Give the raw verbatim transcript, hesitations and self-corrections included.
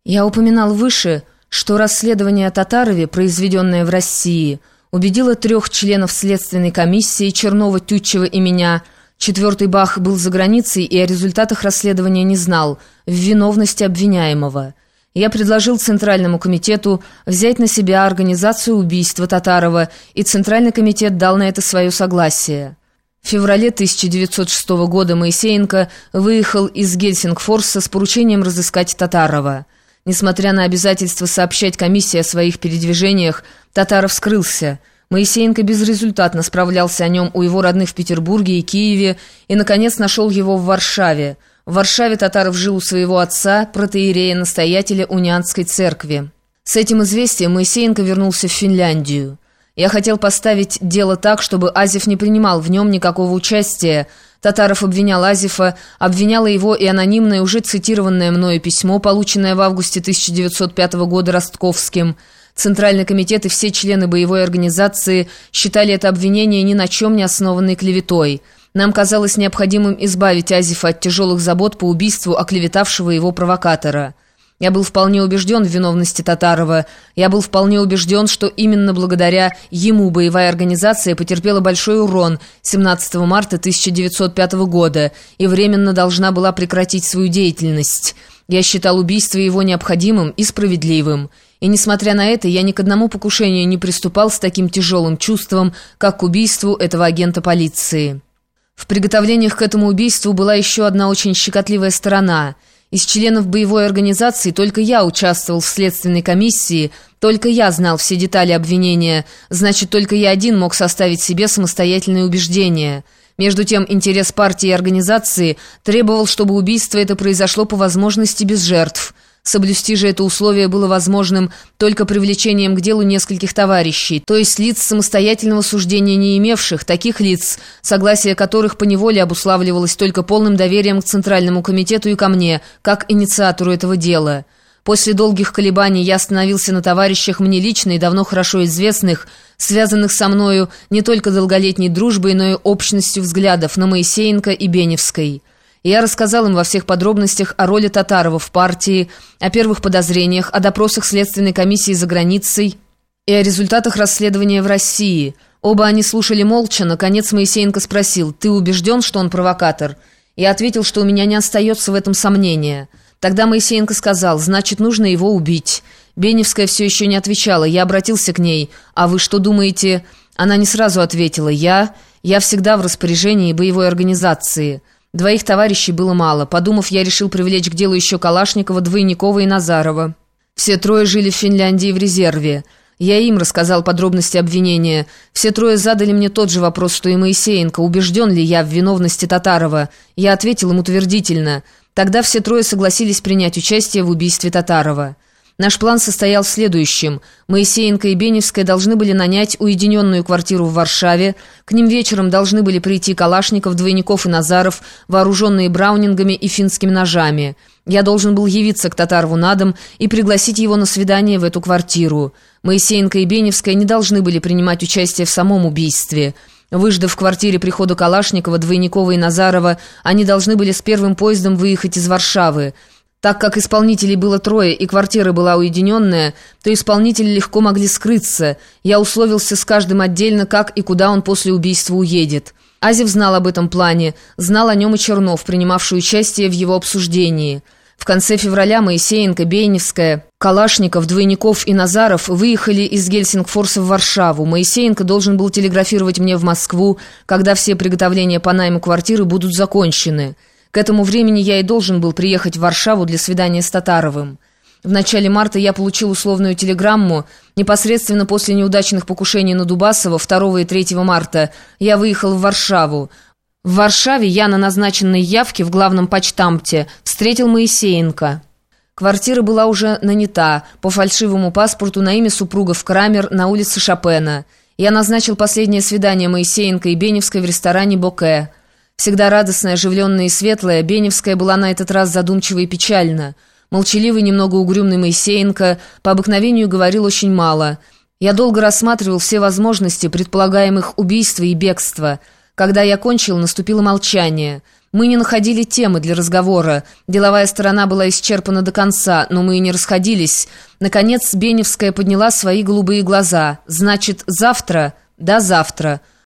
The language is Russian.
Я упоминал выше, что расследование о Татарове, произведенное в России, убедило трех членов следственной комиссии Чернова, Тютчева и меня. Четвертый Бах был за границей и о результатах расследования не знал, в виновности обвиняемого. Я предложил Центральному комитету взять на себя организацию убийства Татарова, и Центральный комитет дал на это свое согласие. В феврале тысяча девятьсот шестого года Моисеенко выехал из Гельсингфорса с поручением разыскать Татарова. Несмотря на обязательство сообщать комиссии о своих передвижениях, Татаров скрылся. Моисеенко безрезультатно справлялся о нем у его родных в Петербурге и Киеве и, наконец, нашел его в Варшаве. В Варшаве Татаров жил у своего отца, протоиерея-настоятеля Униатской церкви. С этим известием Моисеенко вернулся в Финляндию. Я хотел поставить дело так, чтобы Азев не принимал в нем никакого участия. Татаров обвинял Азефа, обвиняло его и анонимное, уже цитированное мною письмо, полученное в августе тысяча девятьсот пятого года Ростковским. Центральный комитет и все члены боевой организации считали это обвинение ни на чем не основанной клеветой. Нам казалось необходимым избавить Азефа от тяжелых забот по убийству оклеветавшего его провокатора. Я был вполне убежден в виновности Татарова. Я был вполне убежден, что именно благодаря ему боевая организация потерпела большой урон семнадцатого марта тысяча девятьсот пятого года и временно должна была прекратить свою деятельность. Я считал убийство его необходимым и справедливым. И, несмотря на это, я ни к одному покушению не приступал с таким тяжелым чувством, как к убийству этого агента полиции. В приготовлениях к этому убийству была еще одна очень щекотливая сторона. Из членов боевой организации только я участвовал в следственной комиссии, только я знал все детали обвинения, значит, только я один мог составить себе самостоятельное убеждение. Между тем, интерес партии и организации требовал, чтобы убийство это произошло по возможности без жертв. Соблюсти же это условие было возможным только привлечением к делу нескольких товарищей, то есть лиц самостоятельного суждения не имевших, таких лиц, согласие которых поневоле обуславливалось только полным доверием к Центральному комитету и ко мне, как инициатору этого дела. После долгих колебаний я остановился на товарищах мне лично и давно хорошо известных, связанных со мною не только долголетней дружбой, но и общностью взглядов на Моисеенко и Беневской. Я рассказал им во всех подробностях о роли Татарова в партии, о первых подозрениях, о допросах следственной комиссии за границей и о результатах расследования в России. Оба они слушали молча. Наконец Моисеенко спросил: «Ты убежден, что он провокатор?» Я ответил, что у меня не остается в этом сомнения. Тогда Моисеенко сказал: «Значит, нужно его убить». Беневская все еще не отвечала. Я обратился к ней: «А вы что думаете?» Она не сразу ответила: «Я... Я всегда в распоряжении боевой организации». Двоих товарищей было мало. Подумав, я решил привлечь к делу еще Калашникова, Двойникова и Назарова. Все трое жили в Финляндии в резерве. Я им рассказал подробности обвинения. Все трое задали мне тот же вопрос, что и Моисеенко: убежден ли я в виновности Татарова. Я ответил им утвердительно. Тогда все трое согласились принять участие в убийстве Татарова. Наш план состоял в следующем. Моисеенко и Беневская должны были нанять уединенную квартиру в Варшаве. К ним вечером должны были прийти Калашников, Двойников и Назаров, вооруженные браунингами и финскими ножами. Я должен был явиться к Татарову на дом и пригласить его на свидание в эту квартиру. Моисеенко и Беневская не должны были принимать участие в самом убийстве. Выждав в квартире прихода Калашникова, Двойникова и Назарова, они должны были с первым поездом выехать из Варшавы. Так как исполнителей было трое и квартира была уединенная, то исполнители легко могли скрыться. Я условился с каждым отдельно, как и куда он после убийства уедет. Азев знал об этом плане, знал о нем и Чернов, принимавший участие в его обсуждении. В конце февраля Моисеенко, Беневская, Калашников, Двойников и Назаров выехали из Гельсингфорса в Варшаву. Моисеенко должен был телеграфировать мне в Москву, когда все приготовления по найму квартиры будут закончены. К этому времени я и должен был приехать в Варшаву для свидания с Татаровым. В начале марта я получил условную телеграмму. Непосредственно после неудачных покушений на Дубасова второго и третьего марта я выехал в Варшаву. В Варшаве я на назначенной явке в главном почтамте встретил Моисеенко. Квартира была уже нанята по фальшивому паспорту на имя супругов Крамер на улице Шопена. Я назначил последнее свидание Моисеенко и Беневской в ресторане «Боке». Всегда радостная, оживленная и светлая, Беневская была на этот раз задумчива и печальна. Молчаливый, немного угрюмный Моисеенко по обыкновению говорил очень мало. Я долго рассматривал все возможности предполагаемых убийства и бегства. Когда я кончил, наступило молчание. Мы не находили темы для разговора. Деловая сторона была исчерпана до конца, но мы и не расходились. Наконец Беневская подняла свои голубые глаза. «Значит, завтра?» «Да, завтра».